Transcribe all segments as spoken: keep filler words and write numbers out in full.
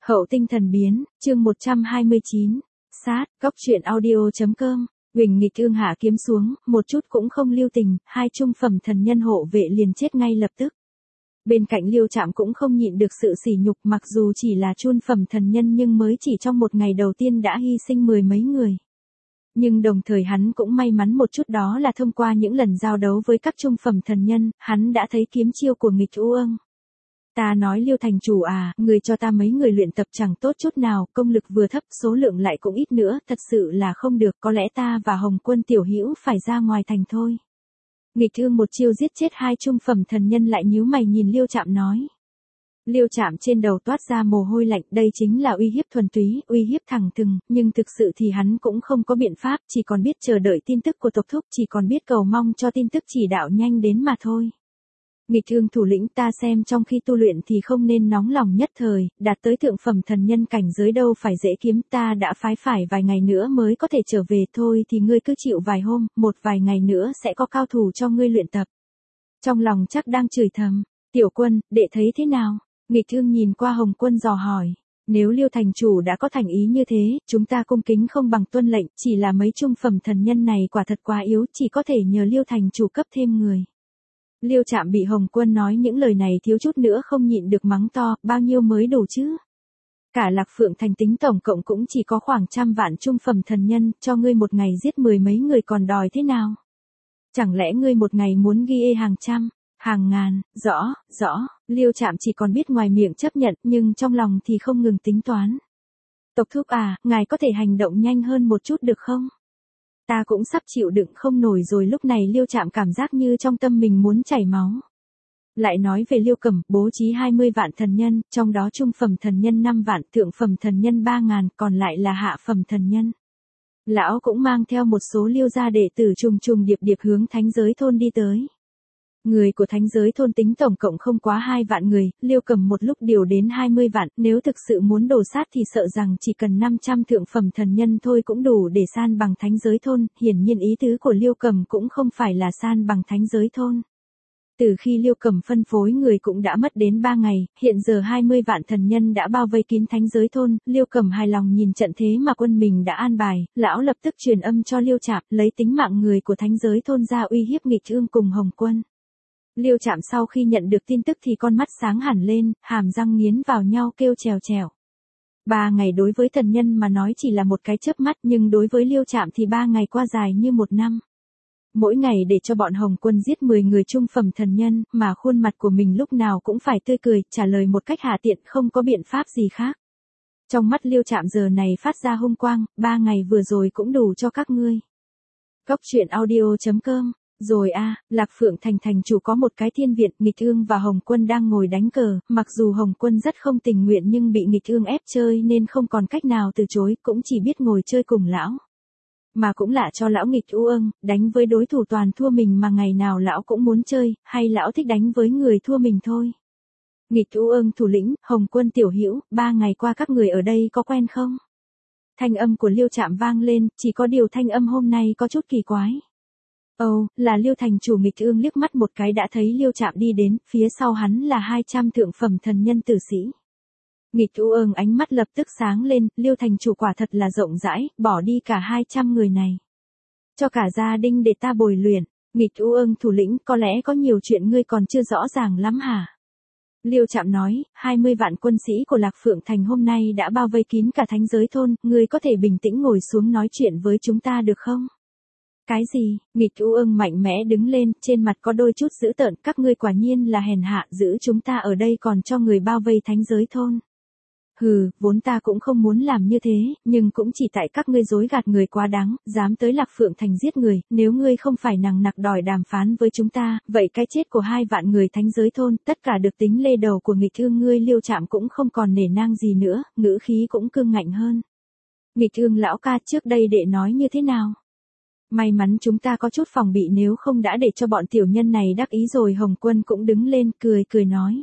Hậu tinh thần biến, chương một trăm hai mươi chín. Sát, góc truyện audio.com. Huỳnh Nghịch Ương hạ kiếm xuống, một chút cũng không lưu tình, hai trung phẩm thần nhân hộ vệ liền chết ngay lập tức. Bên cạnh Liêu Trạm cũng không nhịn được sự sỉ nhục, mặc dù chỉ là trung phẩm thần nhân nhưng mới chỉ trong một ngày đầu tiên đã hy sinh mười mấy người. Nhưng đồng thời hắn cũng may mắn một chút, đó là thông qua những lần giao đấu với các trung phẩm thần nhân, hắn đã thấy kiếm chiêu của Nghịch Ương. Ta nói Liêu thành chủ à, người cho ta mấy người luyện tập chẳng tốt chút nào, công lực vừa thấp, số lượng lại cũng ít nữa, thật sự là không được, có lẽ ta và Hồng Quân tiểu hữu phải ra ngoài thành thôi. Nghịch Ương một chiêu giết chết hai trung phẩm thần nhân lại nhíu mày nhìn Liêu Trạm nói. Liêu Trạm trên đầu toát ra mồ hôi lạnh, đây chính là uy hiếp thuần túy, uy hiếp thẳng thừng, nhưng thực sự thì hắn cũng không có biện pháp, chỉ còn biết chờ đợi tin tức của tộc thúc, chỉ còn biết cầu mong cho tin tức chỉ đạo nhanh đến mà thôi. Nghịch Ương thủ lĩnh, ta xem trong khi tu luyện thì không nên nóng lòng nhất thời, đạt tới thượng phẩm thần nhân cảnh giới đâu phải dễ kiếm, ta đã phái phải vài ngày nữa mới có thể trở về thôi thì ngươi cứ chịu vài hôm, một vài ngày nữa sẽ có cao thủ cho ngươi luyện tập. Trong lòng chắc đang chửi thầm, tiểu quân, đệ thấy thế nào? Nghịch Ương nhìn qua Hồng Quân dò hỏi, nếu Liêu thành chủ đã có thành ý như thế, chúng ta cung kính không bằng tuân lệnh, chỉ là mấy trung phẩm thần nhân này quả thật quá yếu, chỉ có thể nhờ Liêu thành chủ cấp thêm người. Liêu Trạm bị Hồng Quân nói những lời này thiếu chút nữa không nhịn được mắng to, bao nhiêu mới đủ chứ? Cả Lạc Phượng thành tính tổng cộng cũng chỉ có khoảng trăm vạn trung phẩm thần nhân, cho ngươi một ngày giết mười mấy người còn đòi thế nào? Chẳng lẽ ngươi một ngày muốn ghi ê hàng trăm, hàng ngàn, rõ, rõ, Liêu Trạm chỉ còn biết ngoài miệng chấp nhận nhưng trong lòng thì không ngừng tính toán. Tộc thúc à, ngài có thể hành động nhanh hơn một chút được không? Ta cũng sắp chịu đựng không nổi rồi. Lúc này Liêu Trạm cảm giác như trong tâm mình muốn chảy máu. Lại nói về Liêu Cẩm, bố trí hai mươi vạn thần nhân, trong đó trung phẩm thần nhân năm vạn, thượng phẩm thần nhân ba ngàn, còn lại là hạ phẩm thần nhân. Lão cũng mang theo một số Liêu gia đệ tử trùng trùng điệp điệp hướng thánh giới thôn đi tới. Người của thánh giới thôn tính tổng cộng không quá hai vạn người, Liêu Cầm một lúc điều đến hai mươi vạn, nếu thực sự muốn đổ sát thì sợ rằng chỉ cần năm trăm thượng phẩm thần nhân thôi cũng đủ để san bằng thánh giới thôn, hiển nhiên ý tứ của Liêu Cầm cũng không phải là san bằng thánh giới thôn. Từ khi Liêu Cầm phân phối người cũng đã mất đến ba ngày, hiện giờ hai mươi vạn thần nhân đã bao vây kín thánh giới thôn, Liêu Cầm hài lòng nhìn trận thế mà quân mình đã an bài, lão lập tức truyền âm cho Liêu Trạm, lấy tính mạng người của thánh giới thôn ra uy hiếp Nghịch Ương cùng Hồng Quân. Liêu Trạm sau khi nhận được tin tức thì con mắt sáng hẳn lên, hàm răng nghiến vào nhau kêu trèo trèo. Ba ngày đối với thần nhân mà nói chỉ là một cái chớp mắt, nhưng đối với Liêu Trạm thì ba ngày qua dài như một năm. Mỗi ngày để cho bọn Hồng Quân giết mười người trung phẩm thần nhân, mà khuôn mặt của mình lúc nào cũng phải tươi cười, trả lời một cách hạ tiện, không có biện pháp gì khác. Trong mắt Liêu Trạm giờ này phát ra hung quang, ba ngày vừa rồi cũng đủ cho các ngươi. Góc truyện audio.com. Rồi a, à, Lạc Phượng thành thành chủ có một cái thiên viện, Nghịch Ương và Hồng Quân đang ngồi đánh cờ, mặc dù Hồng Quân rất không tình nguyện nhưng bị Nghịch Ương ép chơi nên không còn cách nào từ chối, cũng chỉ biết ngồi chơi cùng lão. Mà cũng lạ cho lão Nghịch Ương, đánh với đối thủ toàn thua mình mà ngày nào lão cũng muốn chơi, hay lão thích đánh với người thua mình thôi. Nghịch Ương thủ lĩnh, Hồng Quân tiểu hữu, ba ngày qua các người ở đây có quen không? Thanh âm của Liêu Trạm vang lên, chỉ có điều thanh âm hôm nay có chút kỳ quái. Ồ, oh, là Liêu thành chủ. Nghịch Ương liếc mắt một cái đã thấy Liêu Trạm đi đến, phía sau hắn là hai trăm thượng phẩm thần nhân tử sĩ. Nghịch Ương ánh mắt lập tức sáng lên, Liêu thành chủ quả thật là rộng rãi, bỏ đi cả hai trăm người này. Cho cả gia đình để ta bồi luyện. Nghịch Ương thủ lĩnh, có lẽ có nhiều chuyện ngươi còn chưa rõ ràng lắm hả? Liêu Trạm nói, hai mươi vạn quân sĩ của Lạc Phượng thành hôm nay đã bao vây kín cả thánh giới thôn, ngươi có thể bình tĩnh ngồi xuống nói chuyện với chúng ta được không? Cái gì? Nghịch Ương mạnh mẽ đứng lên, trên mặt có đôi chút dữ tợn, các ngươi quả nhiên là hèn hạ, giữ chúng ta ở đây còn cho người bao vây thánh giới thôn. Hừ, vốn ta cũng không muốn làm như thế, nhưng cũng chỉ tại các ngươi dối gạt người quá đáng, dám tới Lạc Phượng thành giết người, nếu ngươi không phải nằng nặc đòi đàm phán với chúng ta, vậy cái chết của hai vạn người thánh giới thôn, tất cả được tính lê đầu của Nghịch Ương ngươi. Liêu Trạm cũng không còn nể nang gì nữa, ngữ khí cũng cương ngạnh hơn. Nghịch Ương lão ca, trước đây đệ nói như thế nào? May mắn chúng ta có chút phòng bị, nếu không đã để cho bọn tiểu nhân này đắc ý rồi. Hồng Quân cũng đứng lên, cười cười nói.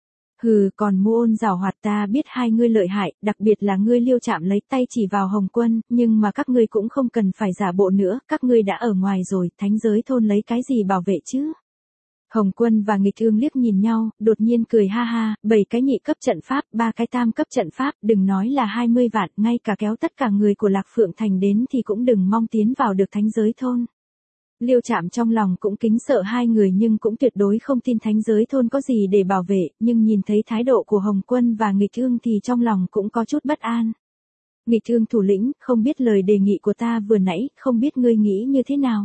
Hừ, còn Mu Ôn giảo hoạt, ta biết hai ngươi lợi hại, đặc biệt là ngươi. Liêu Trạm lấy tay chỉ vào Hồng Quân, nhưng mà các ngươi cũng không cần phải giả bộ nữa, các ngươi đã ở ngoài rồi, thánh giới thôn lấy cái gì bảo vệ chứ? Hồng Quân và Nghịch Ương liếc nhìn nhau, đột nhiên cười ha ha, bảy cái nhị cấp trận pháp, ba cái tam cấp trận pháp, đừng nói là hai mươi vạn, ngay cả kéo tất cả người của Lạc Phượng Thành đến thì cũng đừng mong tiến vào được thánh giới thôn. Liêu Trạm trong lòng cũng kính sợ hai người nhưng cũng tuyệt đối không tin thánh giới thôn có gì để bảo vệ, nhưng nhìn thấy thái độ của Hồng Quân và Nghịch Ương thì trong lòng cũng có chút bất an. Nghịch Ương thủ lĩnh, không biết lời đề nghị của ta vừa nãy, không biết ngươi nghĩ như thế nào?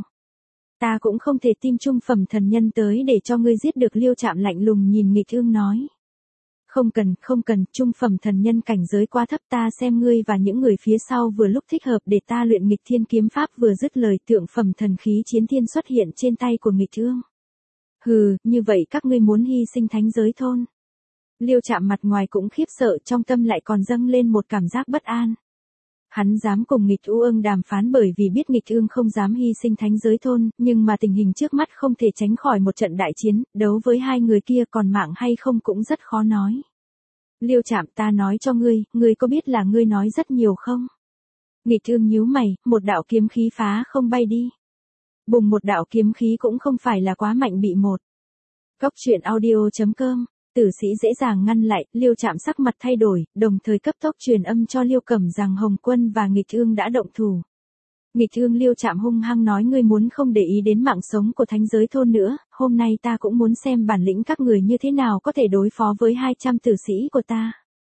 Ta cũng không thể tin trung phẩm thần nhân tới để cho ngươi giết được. Liêu Trạm lạnh lùng nhìn Nghịch Ương nói. Không cần, không cần, trung phẩm thần nhân cảnh giới quá thấp, ta xem ngươi và những người phía sau vừa lúc thích hợp để ta luyện Nghịch Thiên kiếm pháp. Vừa dứt lời, thượng phẩm thần khí chiến thiên xuất hiện trên tay của Nghịch Ương. Hừ, như vậy các ngươi muốn hy sinh thánh giới thôn. Liêu Trạm mặt ngoài cũng khiếp sợ, trong tâm lại còn dâng lên một cảm giác bất an. Hắn dám cùng Nghịch U Ương đàm phán bởi vì biết Nghịch Ương không dám hy sinh thánh giới thôn, nhưng mà tình hình trước mắt không thể tránh khỏi một trận đại chiến, đấu với hai người kia còn mạng hay không cũng rất khó nói. Liêu Trạm, ta nói cho ngươi, ngươi có biết là ngươi nói rất nhiều không? Nghịch Ương nhíu mày, một đạo kiếm khí phá không bay đi. Bùng, một đạo kiếm khí cũng không phải là quá mạnh bị một. Cốc truyện audio chấm com Tử sĩ dễ dàng ngăn lại, Liêu Trạm sắc mặt thay đổi, đồng thời cấp tốc truyền âm cho Liêu Cẩm rằng Hồng Quân và Nghịch Ương đã động thủ. Nghịch Ương, Liêu Trạm hung hăng nói, ngươi muốn không để ý đến mạng sống của thánh giới thôn nữa, hôm nay ta cũng muốn xem bản lĩnh các người như thế nào có thể đối phó với hai trăm tử sĩ của ta.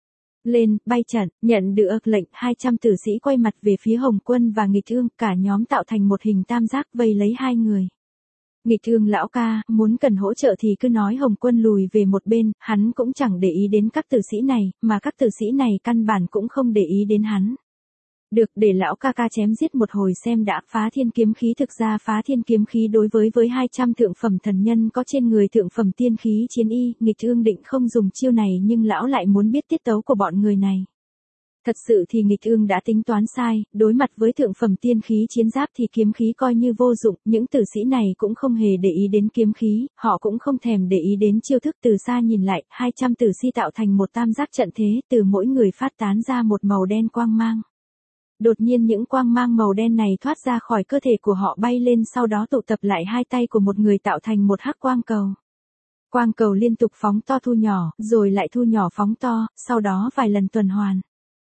Lên, bay trận, nhận được lệnh, hai trăm tử sĩ quay mặt về phía Hồng Quân và Nghịch Ương, cả nhóm tạo thành một hình tam giác vây lấy hai người. Nghịch Ương lão ca, muốn cần hỗ trợ thì cứ nói. Hồng Quân lùi về một bên, hắn cũng chẳng để ý đến các tử sĩ này, mà các tử sĩ này căn bản cũng không để ý đến hắn. Được, để lão ca ca chém giết một hồi xem đã. Phá thiên kiếm khí, thực ra phá thiên kiếm khí đối với với hai trăm thượng phẩm thần nhân có trên người thượng phẩm tiên khí chiến y, Nghịch Ương định không dùng chiêu này nhưng lão lại muốn biết tiết tấu của bọn người này. Thật sự thì Nghịch Ương đã tính toán sai, đối mặt với thượng phẩm tiên khí chiến giáp thì kiếm khí coi như vô dụng, những tử sĩ này cũng không hề để ý đến kiếm khí, họ cũng không thèm để ý đến chiêu thức. Từ xa nhìn lại, hai trăm tử sĩ tạo thành một tam giác trận thế, từ mỗi người phát tán ra một màu đen quang mang. Đột nhiên những quang mang màu đen này thoát ra khỏi cơ thể của họ bay lên, sau đó tụ tập lại hai tay của một người tạo thành một hắc quang cầu. Quang cầu liên tục phóng to thu nhỏ, rồi lại thu nhỏ phóng to, sau đó vài lần tuần hoàn.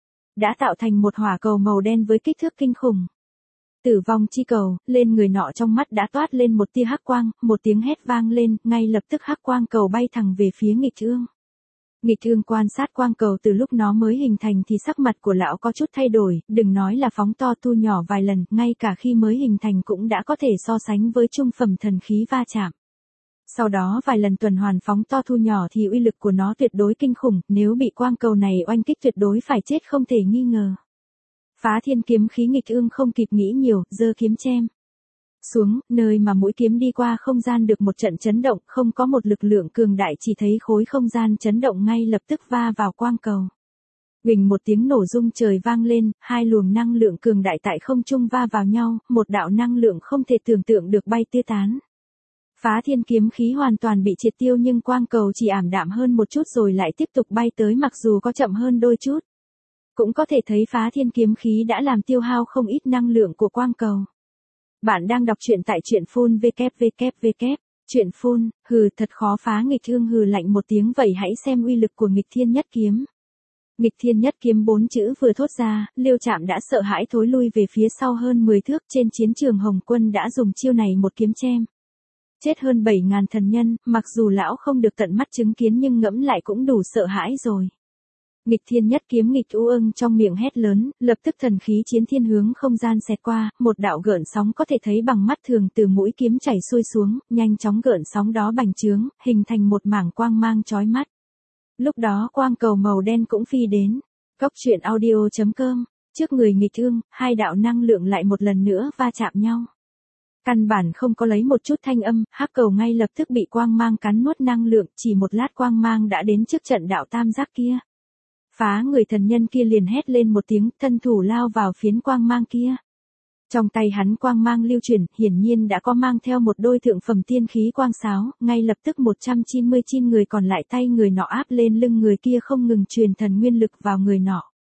Đã tạo thành một hỏa cầu màu đen với kích thước kinh khủng. Tử vong chi cầu, lên người nọ trong mắt đã toát lên một tia hắc quang, một tiếng hét vang lên, ngay lập tức hắc quang cầu bay thẳng về phía Nghịch Ương. Nghịch Ương quan sát quang cầu từ lúc nó mới hình thành thì sắc mặt của lão có chút thay đổi, đừng nói là phóng to thu nhỏ vài lần, ngay cả khi mới hình thành cũng đã có thể so sánh với trung phẩm thần khí va chạm. Sau đó vài lần tuần hoàn phóng to thu nhỏ thì uy lực của nó tuyệt đối kinh khủng, nếu bị quang cầu này oanh kích tuyệt đối phải chết không thể nghi ngờ. Phá thiên kiếm khí, Nghịch Ương không kịp nghĩ nhiều, giơ kiếm chém xuống, nơi mà mũi kiếm đi qua không gian được một trận chấn động, không có một lực lượng cường đại, chỉ thấy khối không gian chấn động ngay lập tức va vào quang cầu. Huỳnh, một tiếng nổ rung trời vang lên, hai luồng năng lượng cường đại tại không trung va vào nhau, một đạo năng lượng không thể tưởng tượng được bay tứ tán. Phá thiên kiếm khí hoàn toàn bị triệt tiêu nhưng quang cầu chỉ ảm đạm hơn một chút rồi lại tiếp tục bay tới, mặc dù có chậm hơn đôi chút. Cũng có thể thấy phá thiên kiếm khí đã làm tiêu hao không ít năng lượng của quang cầu. Bạn đang đọc truyện tại truyện phun vê kép vê kép vê kép. Truyện phun, hừ, thật khó phá. Nghịch Ương hừ lạnh một tiếng, vậy hãy xem uy lực của Nghịch Thiên Nhất Kiếm. Nghịch Thiên Nhất Kiếm bốn chữ vừa thốt ra, Liêu Trạm đã sợ hãi thối lui về phía sau hơn mười thước. Trên chiến trường Hồng Quân đã dùng chiêu này một kiếm chém chết hơn bảy ngàn thần nhân, mặc dù lão không được tận mắt chứng kiến nhưng ngẫm lại cũng đủ sợ hãi rồi. Nghịch Thiên Nhất Kiếm, Nghịch U Ương trong miệng hét lớn, lập tức thần khí chiến thiên hướng không gian xẹt qua, một đạo gợn sóng có thể thấy bằng mắt thường từ mũi kiếm chảy xuôi xuống, nhanh chóng gợn sóng đó bành trướng, hình thành một mảng quang mang chói mắt. Lúc đó quang cầu màu đen cũng phi đến. Cốc truyện audio chấm com Trước người Nghịch Ương, hai đạo năng lượng lại một lần nữa va chạm nhau. Căn bản không có lấy một chút thanh âm, hắc cầu ngay lập tức bị quang mang cắn nuốt năng lượng, chỉ một lát quang mang đã đến trước trận đạo tam giác kia. Phá người thần nhân kia liền hét lên một tiếng, thân thủ lao vào phiến quang mang kia. Trong tay hắn quang mang lưu chuyển, hiển nhiên đã có mang theo một đôi thượng phẩm tiên khí quang sáo, ngay lập tức một trăm chín mươi chín người còn lại tay người nọ áp lên lưng người kia, không ngừng truyền thần nguyên lực vào người nọ.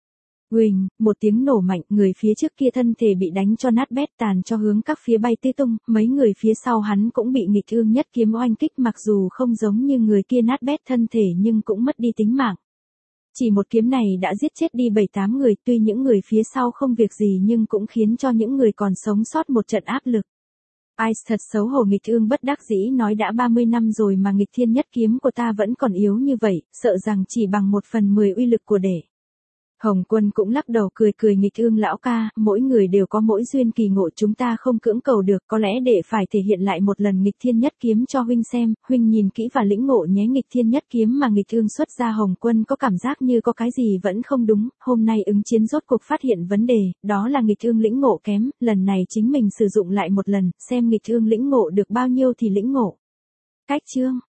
Huỳnh, một tiếng nổ mạnh, người phía trước kia thân thể bị đánh cho nát bét tàn cho hướng các phía bay tứ tung, mấy người phía sau hắn cũng bị nghịch ương nhất kiếm oanh kích mặc dù không giống như người kia nát bét thân thể nhưng cũng mất đi tính mạng. Chỉ một kiếm này đã giết chết đi bảy tám người, tuy những người phía sau không việc gì nhưng cũng khiến cho những người còn sống sót một trận áp lực. Ice thật xấu hổ, nghịch ương bất đắc dĩ nói đã ba mươi năm rồi mà nghịch thiên nhất kiếm của ta vẫn còn yếu như vậy, sợ rằng chỉ bằng một phần mười uy lực của đệ. Hồng Quân cũng lắc đầu cười cười, nghịch ương lão ca, mỗi người đều có mỗi duyên kỳ ngộ, chúng ta không cưỡng cầu được, có lẽ đệ phải thể hiện lại một lần nghịch thiên nhất kiếm cho huynh xem, huynh nhìn kỹ và lĩnh ngộ nhé. Nghịch thiên nhất kiếm mà nghịch ương xuất ra, Hồng Quân có cảm giác như có cái gì vẫn không đúng, hôm nay ứng chiến rốt cuộc phát hiện vấn đề, đó là nghịch ương lĩnh ngộ kém, lần này chính mình sử dụng lại một lần, xem nghịch ương lĩnh ngộ được bao nhiêu thì lĩnh ngộ. Cách chương